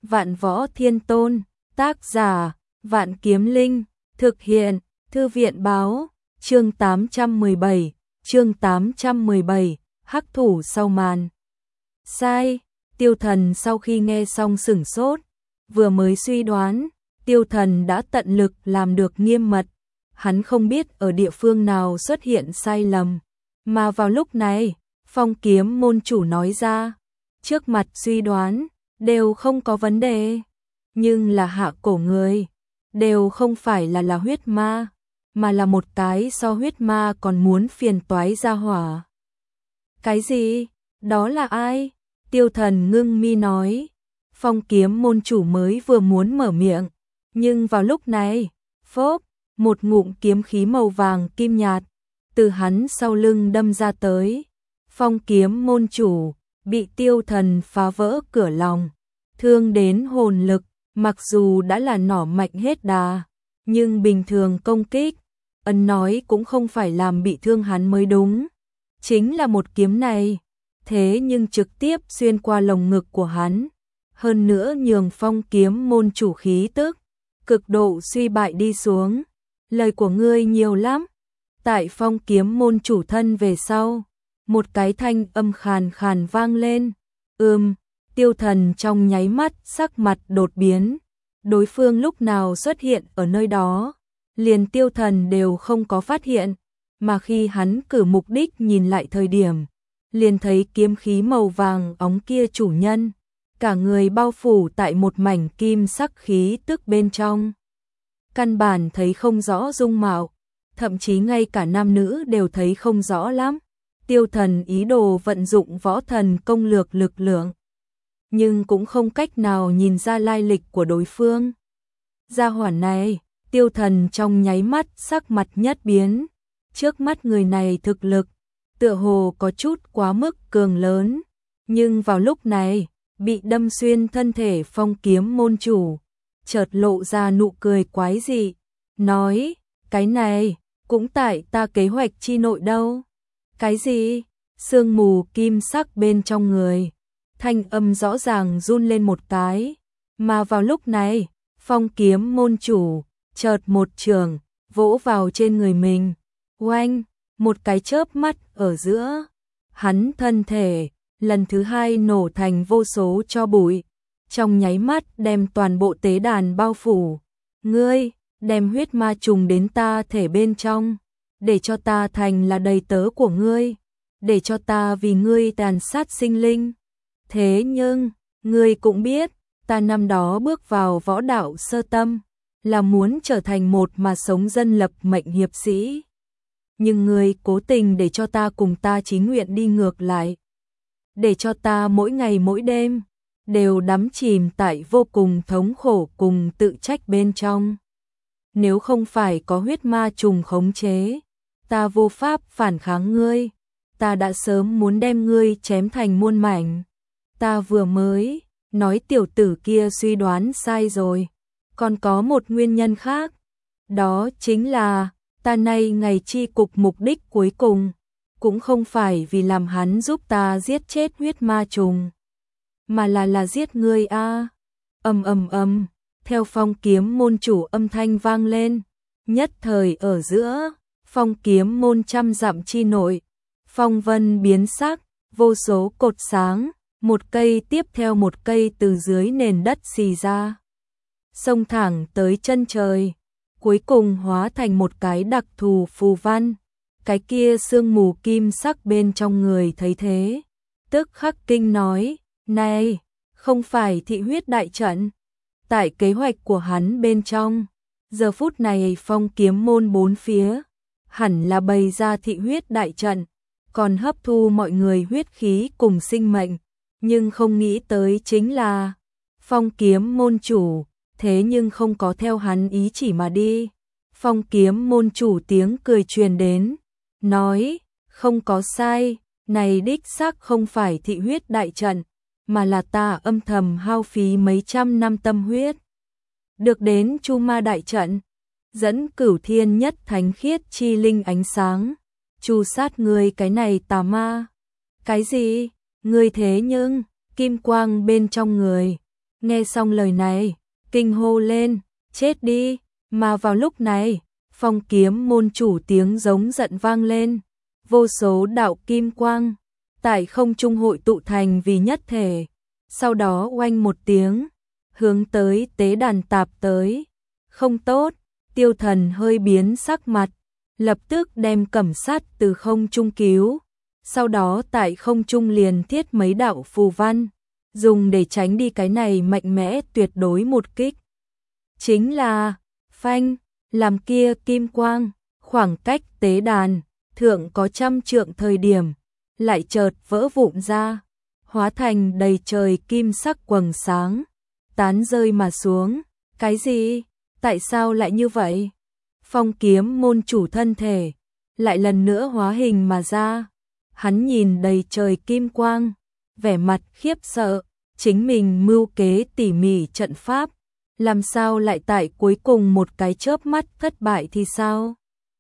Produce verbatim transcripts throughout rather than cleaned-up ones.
Vạn Võ Thiên Tôn, tác giả, Vạn Kiếm Linh, thực hiện, Thư viện báo, chương tám trăm mười bảy, chương tám trăm mười bảy, hắc thủ sau màn. Sai, Tiêu Thần sau khi nghe xong sửng sốt, vừa mới suy đoán, Tiêu Thần đã tận lực làm được nghiêm mật, hắn không biết ở địa phương nào xuất hiện sai lầm, mà vào lúc này, Phong Kiếm môn chủ nói ra, trước mặt suy đoán, đều không có vấn đề, nhưng là hạ cổ người, đều không phải là là huyết ma, mà là một cái so huyết ma còn muốn phiền toái ra hỏa. Cái gì? Đó là ai? Tiêu Thần ngưng mi nói. Phong Kiếm môn chủ mới vừa muốn mở miệng, nhưng vào lúc này, phốp, một ngụm kiếm khí màu vàng kim nhạt, từ hắn sau lưng đâm ra tới. Phong Kiếm môn chủ, bị Tiêu Thần phá vỡ cửa lòng, thương đến hồn lực, mặc dù đã là nỏ mạnh hết đà, nhưng bình thường công kích, ấn nói cũng không phải làm bị thương hắn mới đúng. Chính là một kiếm này, thế nhưng trực tiếp xuyên qua lồng ngực của hắn, hơn nữa nhường Phong Kiếm môn chủ khí tức, cực độ suy bại đi xuống. Lời của ngươi nhiều lắm. Tại Phong Kiếm môn chủ thân về sau, một cái thanh âm khàn khàn vang lên. Ừm, Tiêu Thần trong nháy mắt sắc mặt đột biến. Đối phương lúc nào xuất hiện ở nơi đó, liền Tiêu Thần đều không có phát hiện, mà khi hắn cử mục đích nhìn lại thời điểm, liền thấy kiếm khí màu vàng óng kia chủ nhân, cả người bao phủ tại một mảnh kim sắc khí tức bên trong. Căn bản thấy không rõ dung mạo, thậm chí ngay cả nam nữ đều thấy không rõ lắm. Tiêu Thần ý đồ vận dụng võ thần công lược lực lượng, nhưng cũng không cách nào nhìn ra lai lịch của đối phương. Gia hỏa này, Tiêu Thần trong nháy mắt sắc mặt nhất biến, trước mắt người này thực lực, tựa hồ có chút quá mức cường lớn, nhưng vào lúc này, bị đâm xuyên thân thể Phong Kiếm môn chủ, chợt lộ ra nụ cười quái dị, nói, cái này, cũng tại ta kế hoạch chi nội đâu. Cái gì? Sương mù kim sắc bên trong người, thanh âm rõ ràng run lên một cái, mà vào lúc này, Phong Kiếm môn chủ, chợt một trường, vỗ vào trên người mình, oanh, một cái chớp mắt ở giữa, hắn thân thể, lần thứ hai nổ thành vô số tro bụi, trong nháy mắt đem toàn bộ tế đàn bao phủ. Ngươi, đem huyết ma trùng đến ta thể bên trong, để cho ta thành là đầy tớ của ngươi, để cho ta vì ngươi tàn sát sinh linh. Thế nhưng, ngươi cũng biết, ta năm đó bước vào võ đạo sơ tâm, là muốn trở thành một mà sống dân lập mệnh hiệp sĩ. Nhưng ngươi cố tình để cho ta cùng ta chí nguyện đi ngược lại, để cho ta mỗi ngày mỗi đêm đều đắm chìm tại vô cùng thống khổ cùng tự trách bên trong. Nếu không phải có huyết ma trùng khống chế, ta vô pháp phản kháng ngươi, ta đã sớm muốn đem ngươi chém thành muôn mảnh. Ta vừa mới nói tiểu tử kia suy đoán sai rồi, còn có một nguyên nhân khác, đó chính là ta nay ngày chi cục mục đích cuối cùng, cũng không phải vì làm hắn giúp ta giết chết huyết ma trùng, mà là là giết ngươi a. Ầm ầm ầm, theo Phong Kiếm môn chủ âm thanh vang lên, nhất thời ở giữa, Phong Kiếm môn trăm dặm chi nội, phong vân biến sắc, vô số cột sáng, một cây tiếp theo một cây từ dưới nền đất xì ra, xông thẳng tới chân trời, cuối cùng hóa thành một cái đặc thù phù văn. Cái kia sương mù kim sắc bên trong người thấy thế, tức khắc kinh nói, này, không phải thị huyết đại trận. Tại kế hoạch của hắn bên trong, giờ phút này Phong Kiếm môn bốn phía, hẳn là bày ra thị huyết đại trận, còn hấp thu mọi người huyết khí cùng sinh mệnh, nhưng không nghĩ tới chính là, Phong Kiếm môn chủ, thế nhưng không có theo hắn ý chỉ mà đi. Phong Kiếm môn chủ tiếng cười truyền đến, nói, không có sai, này đích xác không phải thị huyết đại trận, mà là ta âm thầm hao phí mấy trăm năm tâm huyết. Được đến Chu Ma đại trận, dẫn cửu thiên nhất thánh khiết chi linh ánh sáng, chu sát ngươi cái này tà ma. Cái gì? Ngươi thế nhưng, kim quang bên trong người, nghe xong lời này, kinh hô lên, chết đi, mà vào lúc này, Phong Kiếm môn chủ tiếng giống giận vang lên, vô số đạo kim quang tại không trung hội tụ thành vì nhất thể, sau đó oanh một tiếng, hướng tới tế đàn tạp tới. Không tốt, Tiêu Thần hơi biến sắc mặt, lập tức đem Cẩm Sát từ không trung cứu, sau đó tại không trung liền thiết mấy đạo phù văn, dùng để tránh đi cái này mạnh mẽ tuyệt đối một kích. Chính là, phanh, làm kia kim quang, khoảng cách tế đàn, thượng có trăm trượng thời điểm, lại chợt vỡ vụn ra, hóa thành đầy trời kim sắc quầng sáng, tán rơi mà xuống. Cái gì? Tại sao lại như vậy? Phong Kiếm môn chủ thân thể lại lần nữa hóa hình mà ra. Hắn nhìn đầy trời kim quang, vẻ mặt khiếp sợ, chính mình mưu kế tỉ mỉ trận pháp, làm sao lại tại cuối cùng một cái chớp mắt thất bại thì sao?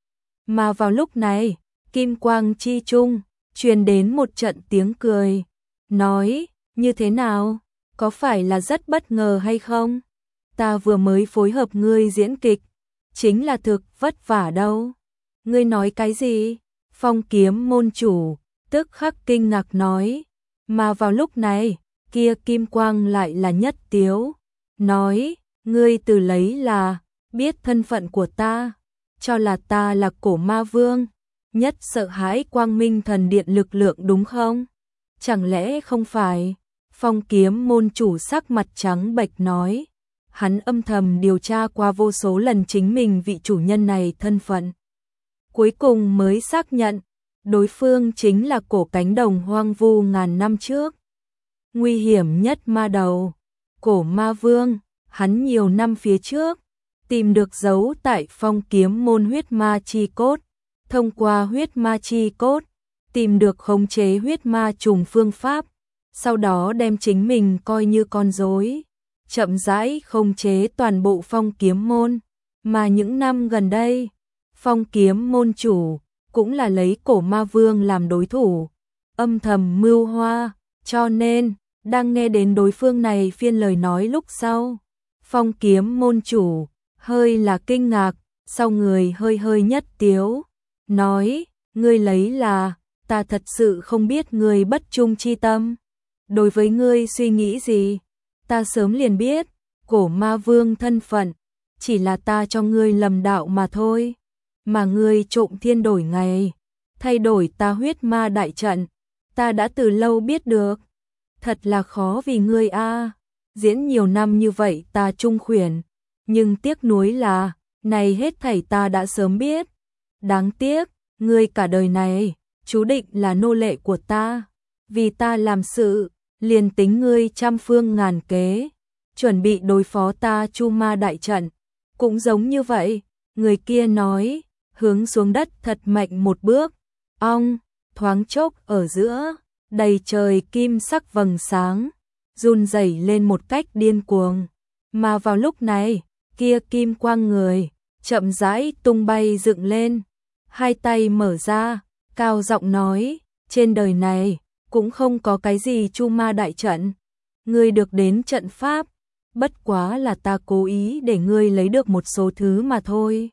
Mà vào lúc này, kim quang chi trung truyền đến một trận tiếng cười, nói, như thế nào? Có phải là rất bất ngờ hay không? Ta vừa mới phối hợp ngươi diễn kịch, chính là thực vất vả đâu. Ngươi nói cái gì? Phong Kiếm môn chủ tức khắc kinh ngạc nói, mà vào lúc này, kia kim quang lại là nhất tiếu, nói, ngươi từ lấy là biết thân phận của ta, cho là ta là cổ ma vương, nhất sợ hãi quang minh thần điện lực lượng đúng không? Chẳng lẽ không phải? Phong Kiếm môn chủ sắc mặt trắng bệch nói, hắn âm thầm điều tra qua vô số lần chính mình vị chủ nhân này thân phận, cuối cùng mới xác nhận, đối phương chính là cổ cánh đồng hoang vu ngàn năm trước. Nguy hiểm nhất ma đầu, cổ ma vương, hắn nhiều năm phía trước, tìm được dấu tại Phong Kiếm môn huyết ma chi cốt, thông qua huyết ma chi cốt, tìm được khống chế huyết ma trùng phương pháp, sau đó đem chính mình coi như con rối, chậm rãi khống chế toàn bộ Phong Kiếm môn, mà những năm gần đây, Phong Kiếm môn chủ cũng là lấy cổ ma vương làm đối thủ, âm thầm mưu hoa, cho nên, đang nghe đến đối phương này phiên lời nói lúc sau, Phong Kiếm môn chủ hơi là kinh ngạc, sau người hơi hơi nhất tiếu, nói, ngươi lấy là, ta thật sự không biết ngươi bất trung chi tâm, đối với ngươi suy nghĩ gì, ta sớm liền biết, cổ ma vương thân phận, chỉ là ta cho ngươi lầm đạo mà thôi, mà ngươi trộm thiên đổi ngày, thay đổi ta huyết ma đại trận, ta đã từ lâu biết được, thật là khó vì ngươi a. Diễn nhiều năm như vậy ta trung khuyển, nhưng tiếc nuối là, này hết thảy ta đã sớm biết. Đáng tiếc, ngươi cả đời này, chú định là nô lệ của ta. Vì ta làm sự, liền tính ngươi trăm phương ngàn kế, chuẩn bị đối phó ta chu ma đại trận. Cũng giống như vậy, người kia nói, hướng xuống đất thật mạnh một bước. Ong, thoáng chốc ở giữa, đầy trời kim sắc vầng sáng, run rẩy lên một cách điên cuồng. Mà vào lúc này, kia kim quang người, chậm rãi tung bay dựng lên, hai tay mở ra, cao giọng nói, trên đời này, cũng không có cái gì chu ma đại trận. Ngươi được đến trận pháp, bất quá là ta cố ý để ngươi lấy được một số thứ mà thôi.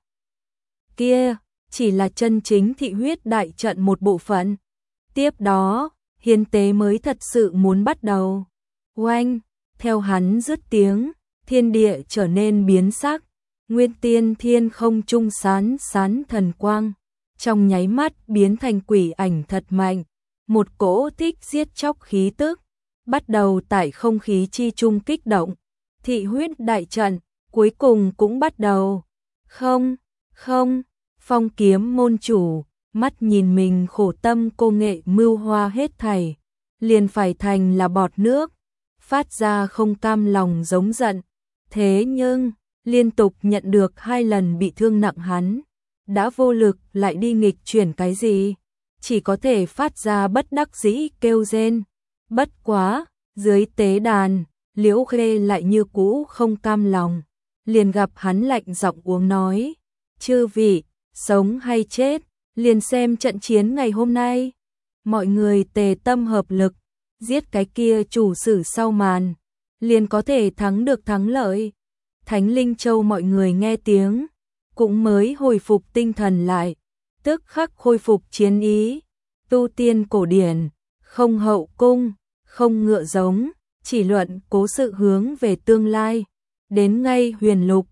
Kia, chỉ là chân chính thị huyết đại trận một bộ phận. Tiếp đó, hiến tế mới thật sự muốn bắt đầu. Oanh, theo hắn dứt tiếng, thiên địa trở nên biến sắc, nguyên tiên thiên không trung sán sán thần quang, trong nháy mắt biến thành quỷ ảnh thật mạnh, một cỗ thích giết chóc khí tức, bắt đầu tại không khí chi trung kích động, thị huyết đại trận, cuối cùng cũng bắt đầu. Không, không, Phong Kiếm môn chủ, mắt nhìn mình khổ tâm cô nghệ mưu hoa hết thảy, liền phải thành là bọt nước, phát ra không cam lòng giống giận. Thế nhưng, liên tục nhận được hai lần bị thương nặng hắn, đã vô lực lại đi nghịch chuyển cái gì, chỉ có thể phát ra bất đắc dĩ kêu rên. Bất quá, dưới tế đàn, Liễu Khê lại như cũ không cam lòng, liền gặp hắn lạnh giọng uống nói, chư vị, sống hay chết, liền xem trận chiến ngày hôm nay. Mọi người tề tâm hợp lực, giết cái kia chủ sử sau màn, liền có thể thắng được thắng lợi. Thánh Linh Châu mọi người nghe tiếng, cũng mới hồi phục tinh thần lại, tức khắc khôi phục chiến ý. Tu tiên cổ điển, không hậu cung, không ngựa giống, chỉ luận cố sự hướng về tương lai. Đến ngay huyền lục,